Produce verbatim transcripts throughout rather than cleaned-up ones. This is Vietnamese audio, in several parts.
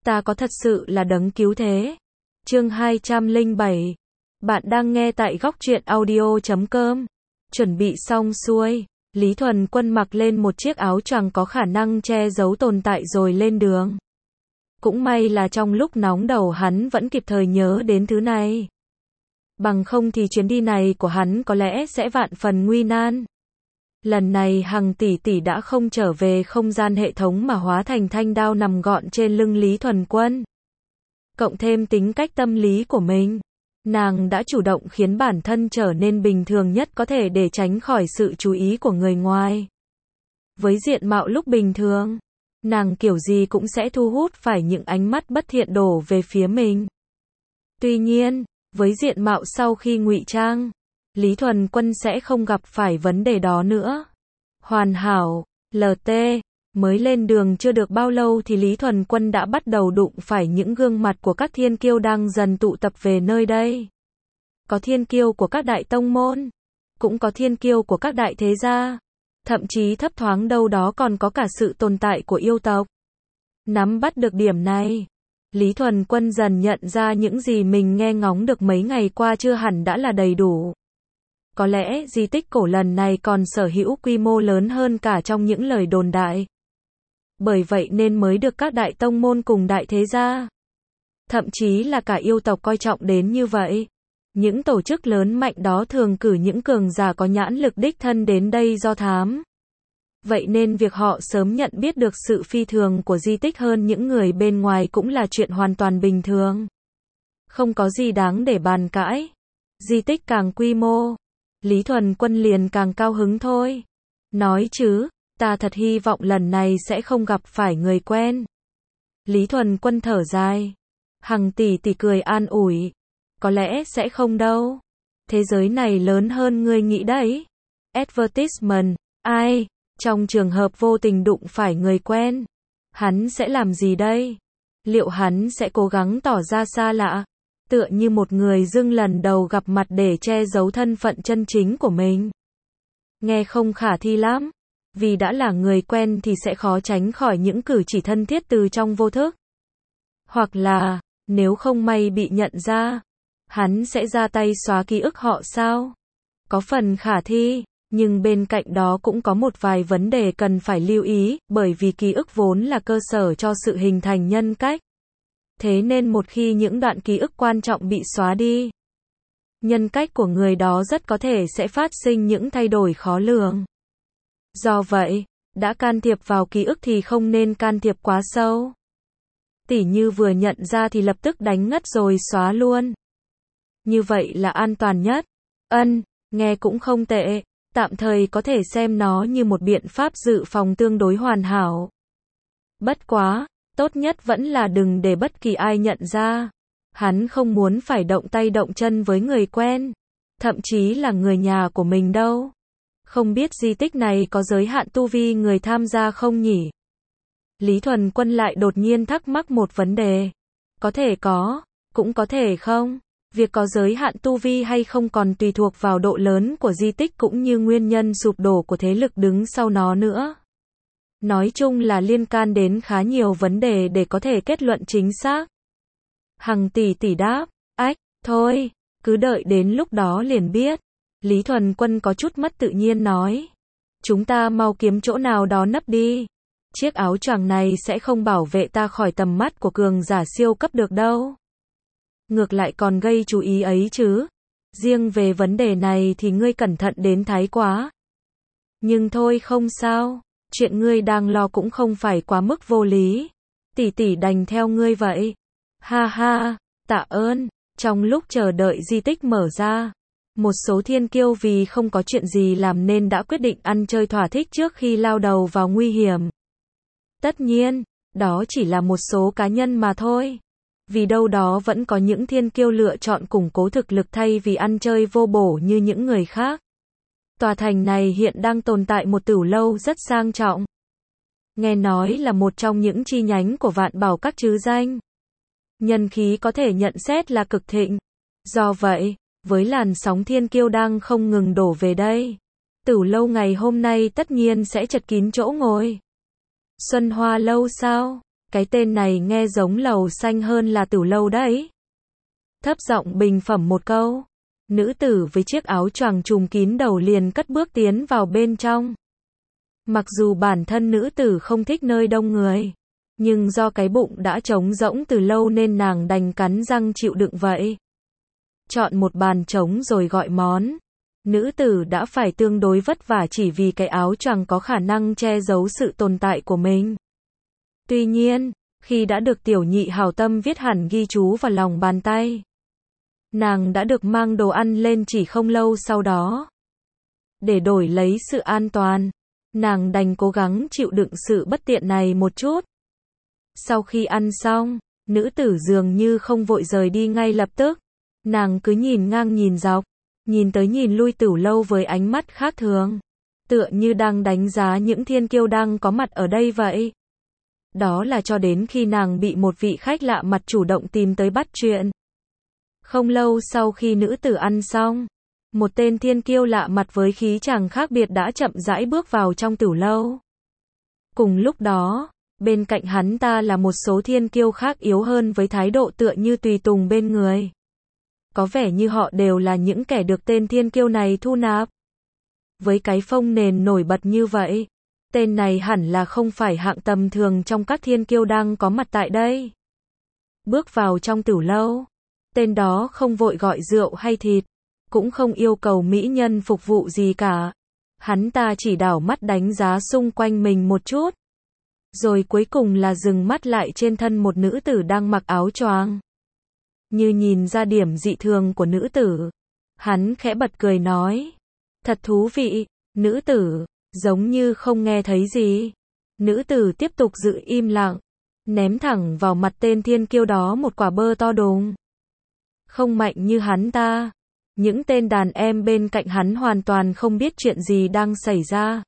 Ta có thật sự là đấng cứu thế. Chương hai trăm lẻ bảy. Bạn đang nghe tại góc truyện audio chấm com. Chuẩn bị xong xuôi, Lý Thuần Quân mặc lên một chiếc áo choàng có khả năng che giấu tồn tại rồi lên đường. Cũng may là trong lúc nóng đầu hắn vẫn kịp thời nhớ đến thứ này. Bằng không thì chuyến đi này của hắn có lẽ sẽ vạn phần nguy nan. Lần này Hằng tỷ tỷ đã không trở về không gian hệ thống mà hóa thành thanh đao nằm gọn trên lưng Lý Thuần Quân. Cộng thêm tính cách tâm lý của mình, nàng đã chủ động khiến bản thân trở nên bình thường nhất có thể để tránh khỏi sự chú ý của người ngoài. Với diện mạo lúc bình thường, nàng kiểu gì cũng sẽ thu hút phải những ánh mắt bất thiện đổ về phía mình. Tuy nhiên, với diện mạo sau khi ngụy trang, Lý Thuần Quân sẽ không gặp phải vấn đề đó nữa. Hoàn hảo, lờ tê, mới lên đường chưa được bao lâu thì Lý Thuần Quân đã bắt đầu đụng phải những gương mặt của các thiên kiêu đang dần tụ tập về nơi đây. Có thiên kiêu của các đại tông môn, cũng có thiên kiêu của các đại thế gia, thậm chí thấp thoáng đâu đó còn có cả sự tồn tại của yêu tộc. Nắm bắt được điểm này, Lý Thuần Quân dần nhận ra những gì mình nghe ngóng được mấy ngày qua chưa hẳn đã là đầy đủ. Có lẽ di tích cổ lần này còn sở hữu quy mô lớn hơn cả trong những lời đồn đại. Bởi vậy nên mới được các đại tông môn cùng đại thế gia, thậm chí là cả yêu tộc coi trọng đến như vậy. Những tổ chức lớn mạnh đó thường cử những cường giả có nhãn lực đích thân đến đây do thám. Vậy nên việc họ sớm nhận biết được sự phi thường của di tích hơn những người bên ngoài cũng là chuyện hoàn toàn bình thường. Không có gì đáng để bàn cãi. Di tích càng quy mô, Lý Thuần Quân liền càng cao hứng thôi. Nói chứ, ta thật hy vọng lần này sẽ không gặp phải người quen. Lý Thuần Quân thở dài. Hằng tỷ tỷ cười an ủi. Có lẽ sẽ không đâu. Thế giới này lớn hơn ngươi nghĩ đấy. Advertisement, ai? Trong trường hợp vô tình đụng phải người quen, hắn sẽ làm gì đây? Liệu hắn sẽ cố gắng tỏ ra xa lạ, tựa như một người dưng lần đầu gặp mặt để che giấu thân phận chân chính của mình? Nghe không khả thi lắm, vì đã là người quen thì sẽ khó tránh khỏi những cử chỉ thân thiết từ trong vô thức. Hoặc là, nếu không may bị nhận ra, hắn sẽ ra tay xóa ký ức họ sao? Có phần khả thi. Nhưng bên cạnh đó cũng có một vài vấn đề cần phải lưu ý, bởi vì ký ức vốn là cơ sở cho sự hình thành nhân cách. Thế nên một khi những đoạn ký ức quan trọng bị xóa đi, nhân cách của người đó rất có thể sẽ phát sinh những thay đổi khó lường. Do vậy, đã can thiệp vào ký ức thì không nên can thiệp quá sâu. Tỉ như vừa nhận ra thì lập tức đánh ngất rồi xóa luôn. Như vậy là an toàn nhất. Ân, nghe cũng không tệ. Tạm thời có thể xem nó như một biện pháp dự phòng tương đối hoàn hảo. Bất quá, tốt nhất vẫn là đừng để bất kỳ ai nhận ra. Hắn không muốn phải động tay động chân với người quen, thậm chí là người nhà của mình đâu. Không biết di tích này có giới hạn tu vi người tham gia không nhỉ? Lý Thuần Quân lại đột nhiên thắc mắc một vấn đề. Có thể có, cũng có thể không. Việc có giới hạn tu vi hay không còn tùy thuộc vào độ lớn của di tích cũng như nguyên nhân sụp đổ của thế lực đứng sau nó nữa. Nói chung là liên can đến khá nhiều vấn đề để có thể kết luận chính xác. Hằng tỷ tỷ đáp, ách, thôi, cứ đợi đến lúc đó liền biết. Lý Thuần Quân có chút mất tự nhiên nói. Chúng ta mau kiếm chỗ nào đó nấp đi. Chiếc áo choàng này sẽ không bảo vệ ta khỏi tầm mắt của cường giả siêu cấp được đâu. Ngược lại còn gây chú ý ấy chứ. Riêng về vấn đề này thì ngươi cẩn thận đến thái quá. Nhưng thôi không sao, chuyện ngươi đang lo cũng không phải quá mức vô lý. Tỷ tỷ đành theo ngươi vậy. Ha ha, tạ ơn. Trong lúc chờ đợi di tích mở ra, một số thiên kiêu vì không có chuyện gì làm nên đã quyết định ăn chơi thỏa thích trước khi lao đầu vào nguy hiểm. Tất nhiên, đó chỉ là một số cá nhân mà thôi. Vì đâu đó vẫn có những thiên kiêu lựa chọn củng cố thực lực thay vì ăn chơi vô bổ như những người khác. Tòa thành này hiện đang tồn tại một tửu lâu rất sang trọng. Nghe nói là một trong những chi nhánh của Vạn Bảo Các chứ danh. Nhân khí có thể nhận xét là cực thịnh. Do vậy, với làn sóng thiên kiêu đang không ngừng đổ về đây, tửu lâu ngày hôm nay tất nhiên sẽ chật kín chỗ ngồi. Xuân Hoa lâu sao? Cái tên này nghe giống lầu xanh hơn là tử lâu đấy. Thấp giọng bình phẩm một câu. Nữ tử với chiếc áo choàng trùm kín đầu liền cất bước tiến vào bên trong. Mặc dù bản thân nữ tử không thích nơi đông người, nhưng do cái bụng đã trống rỗng từ lâu nên nàng đành cắn răng chịu đựng vậy. Chọn một bàn trống rồi gọi món. Nữ tử đã phải tương đối vất vả chỉ vì cái áo choàng có khả năng che giấu sự tồn tại của mình. Tuy nhiên, khi đã được tiểu nhị hảo tâm viết hẳn ghi chú vào lòng bàn tay, nàng đã được mang đồ ăn lên chỉ không lâu sau đó. Để đổi lấy sự an toàn, nàng đành cố gắng chịu đựng sự bất tiện này một chút. Sau khi ăn xong, nữ tử dường như không vội rời đi ngay lập tức. Nàng cứ nhìn ngang nhìn dọc, nhìn tới nhìn lui tửu lâu với ánh mắt khác thường, tựa như đang đánh giá những thiên kiêu đang có mặt ở đây vậy. Đó là cho đến khi nàng bị một vị khách lạ mặt chủ động tìm tới bắt chuyện. Không lâu sau khi nữ tử ăn xong, một tên thiên kiêu lạ mặt với khí chàng khác biệt đã chậm rãi bước vào trong tửu lâu. Cùng lúc đó, bên cạnh hắn ta là một số thiên kiêu khác yếu hơn với thái độ tựa như tùy tùng bên người. Có vẻ như họ đều là những kẻ được tên thiên kiêu này thu nạp. Với cái phông nền nổi bật như vậy, tên này hẳn là không phải hạng tầm thường trong các thiên kiêu đang có mặt tại đây. Bước vào trong tửu lâu, tên đó không vội gọi rượu hay thịt, cũng không yêu cầu mỹ nhân phục vụ gì cả. Hắn ta chỉ đảo mắt đánh giá xung quanh mình một chút, rồi cuối cùng là dừng mắt lại trên thân một nữ tử đang mặc áo choàng. Như nhìn ra điểm dị thường của nữ tử, hắn khẽ bật cười nói, thật thú vị. Nữ tử giống như không nghe thấy gì. Nữ tử tiếp tục giữ im lặng, ném thẳng vào mặt tên thiên kiêu đó một quả bơ to đùng. Không mạnh như hắn ta, những tên đàn em bên cạnh hắn hoàn toàn không biết chuyện gì đang xảy ra.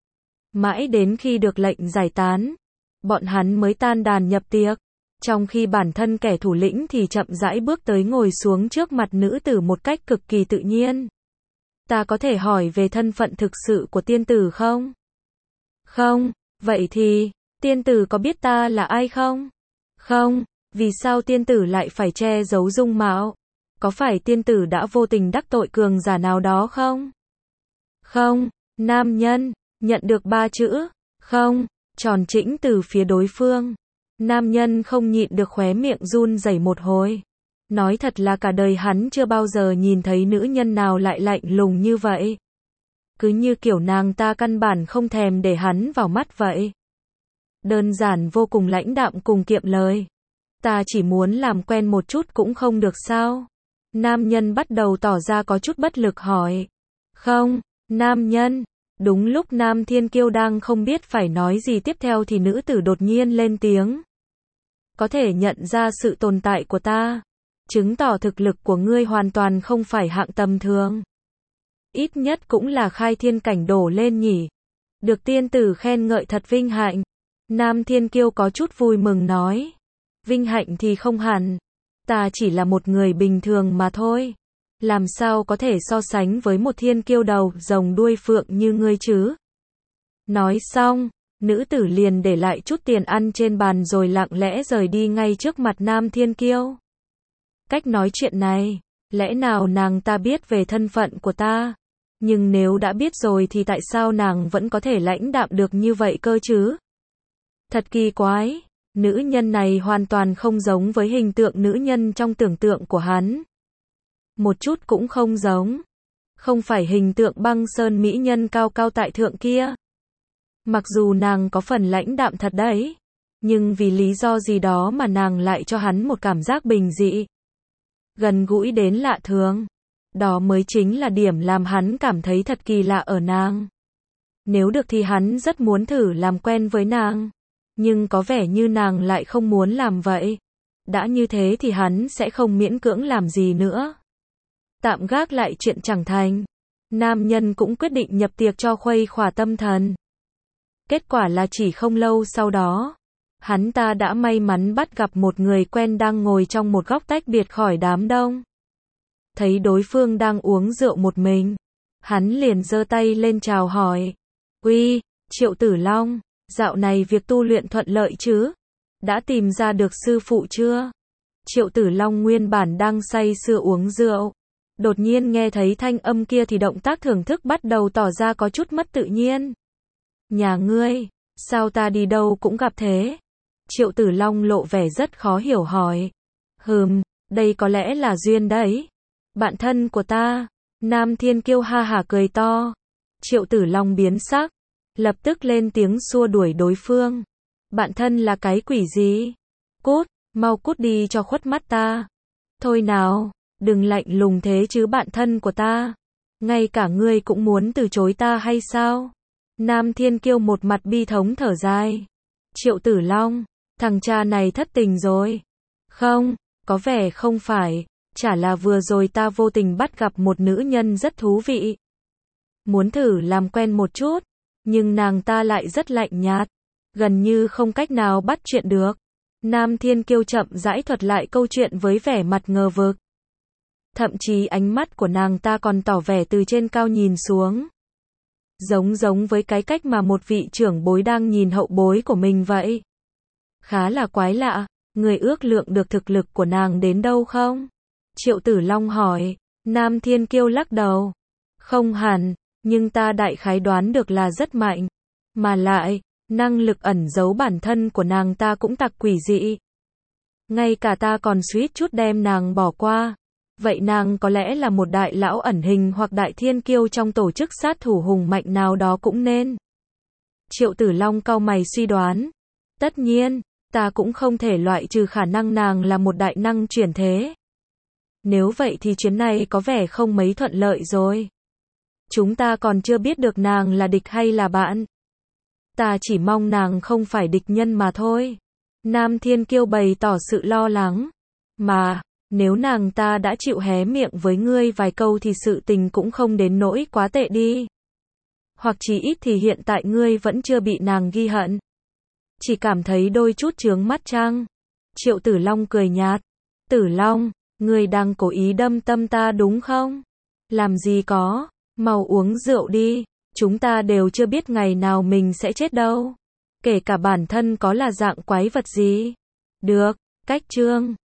Mãi đến khi được lệnh giải tán, bọn hắn mới tan đàn nhập tiệc, trong khi bản thân kẻ thủ lĩnh thì chậm rãi bước tới ngồi xuống trước mặt nữ tử một cách cực kỳ tự nhiên. Ta có thể hỏi về thân phận thực sự của tiên tử không? Không. Vậy thì, tiên tử có biết ta là ai không? Không. Vì sao tiên tử lại phải che giấu dung mạo? Có phải tiên tử đã vô tình đắc tội cường giả nào đó không? Không. Nam nhân, nhận được ba chữ, không, tròn trĩnh từ phía đối phương. Nam nhân không nhịn được khóe miệng run rẩy một hồi. Nói thật là cả đời hắn chưa bao giờ nhìn thấy nữ nhân nào lại lạnh lùng như vậy. Cứ như kiểu nàng ta căn bản không thèm để hắn vào mắt vậy. Đơn giản vô cùng lãnh đạm cùng kiệm lời. Ta chỉ muốn làm quen một chút cũng không được sao? Nam nhân bắt đầu tỏ ra có chút bất lực hỏi. Không, nam nhân. Đúng lúc nam thiên kiêu đang không biết phải nói gì tiếp theo thì nữ tử đột nhiên lên tiếng. Có thể nhận ra sự tồn tại của ta, chứng tỏ thực lực của ngươi hoàn toàn không phải hạng tầm thường. Ít nhất cũng là khai thiên cảnh đổ lên nhỉ. Được tiên tử khen ngợi thật vinh hạnh. Nam thiên kiêu có chút vui mừng nói. Vinh hạnh thì không hẳn. Ta chỉ là một người bình thường mà thôi. Làm sao có thể so sánh với một thiên kiêu đầu rồng đuôi phượng như ngươi chứ? Nói xong, nữ tử liền để lại chút tiền ăn trên bàn rồi lặng lẽ rời đi ngay trước mặt nam thiên kiêu. Cách nói chuyện này, lẽ nào nàng ta biết về thân phận của ta? Nhưng nếu đã biết rồi thì tại sao nàng vẫn có thể lãnh đạm được như vậy cơ chứ? Thật kỳ quái, nữ nhân này hoàn toàn không giống với hình tượng nữ nhân trong tưởng tượng của hắn. Một chút cũng không giống. Không phải hình tượng băng sơn mỹ nhân cao cao tại thượng kia. Mặc dù nàng có phần lãnh đạm thật đấy, nhưng vì lý do gì đó mà nàng lại cho hắn một cảm giác bình dị, gần gũi đến lạ thường. Đó mới chính là điểm làm hắn cảm thấy thật kỳ lạ ở nàng. Nếu được thì hắn rất muốn thử làm quen với nàng, nhưng có vẻ như nàng lại không muốn làm vậy. Đã như thế thì hắn sẽ không miễn cưỡng làm gì nữa. Tạm gác lại chuyện chẳng thành, nam nhân cũng quyết định nhập tiệc cho khuây khỏa tâm thần. Kết quả là chỉ không lâu sau đó, hắn ta đã may mắn bắt gặp một người quen đang ngồi trong một góc tách biệt khỏi đám đông. Thấy đối phương đang uống rượu một mình, hắn liền giơ tay lên chào hỏi. Uy, Triệu Tử Long, dạo này việc tu luyện thuận lợi chứ? đã tìm ra được sư phụ chưa? Triệu Tử Long nguyên bản đang say sưa uống rượu. Đột nhiên nghe thấy thanh âm kia thì động tác thưởng thức bắt đầu tỏ ra có chút mất tự nhiên. Nhà ngươi, sao ta đi đâu cũng gặp thế? Triệu Tử Long lộ vẻ rất khó hiểu hỏi. Hừm, đây có lẽ là duyên đấy. Bạn thân của ta. Nam Thiên Kiêu ha hả cười to. Triệu Tử Long biến sắc, lập tức lên tiếng xua đuổi đối phương. Bạn thân là cái quỷ gì? Cút, mau cút đi cho khuất mắt ta. Thôi nào, đừng lạnh lùng thế chứ bạn thân của ta. Ngay cả ngươi cũng muốn từ chối ta hay sao? Nam Thiên Kiêu một mặt bi thống thở dài. Triệu Tử Long, thằng cha này thất tình rồi. Không, có vẻ không phải, chả là vừa rồi ta vô tình bắt gặp một nữ nhân rất thú vị. Muốn thử làm quen một chút, nhưng nàng ta lại rất lạnh nhạt, gần như không cách nào bắt chuyện được. Nam Thiên Kiêu chậm rãi thuật lại câu chuyện với vẻ mặt ngờ vực. Thậm chí ánh mắt của nàng ta còn tỏ vẻ từ trên cao nhìn xuống. Giống giống với cái cách mà một vị trưởng bối đang nhìn hậu bối của mình vậy. Khá là quái lạ, người ước lượng được thực lực của nàng đến đâu không? Triệu Tử Long hỏi. Nam Thiên Kiêu lắc đầu. Không hẳn, nhưng ta đại khái đoán được là rất mạnh. Mà lại, năng lực ẩn giấu bản thân của nàng ta cũng tặc quỷ dị. Ngay cả ta còn suýt chút đem nàng bỏ qua. Vậy nàng có lẽ là một đại lão ẩn hình hoặc đại thiên kiêu trong tổ chức sát thủ hùng mạnh nào đó cũng nên. Triệu Tử Long cau mày suy đoán. Tất nhiên, ta cũng không thể loại trừ khả năng nàng là một đại năng chuyển thế. Nếu vậy thì chuyến này có vẻ không mấy thuận lợi rồi. Chúng ta còn chưa biết được nàng là địch hay là bạn. Ta chỉ mong nàng không phải địch nhân mà thôi. Nam Thiên Kiêu bày tỏ sự lo lắng. Mà, nếu nàng ta đã chịu hé miệng với ngươi vài câu thì sự tình cũng không đến nỗi quá tệ đi. Hoặc chỉ ít thì hiện tại ngươi vẫn chưa bị nàng ghi hận. Chỉ cảm thấy đôi chút chướng mắt chăng? Triệu Tử Long cười nhạt. Tử Long, ngươi đang cố ý đâm tâm ta đúng không? Làm gì có, mau uống rượu đi, chúng ta đều chưa biết ngày nào mình sẽ chết đâu. Kể cả bản thân có là dạng quái vật gì. Được, cách chương.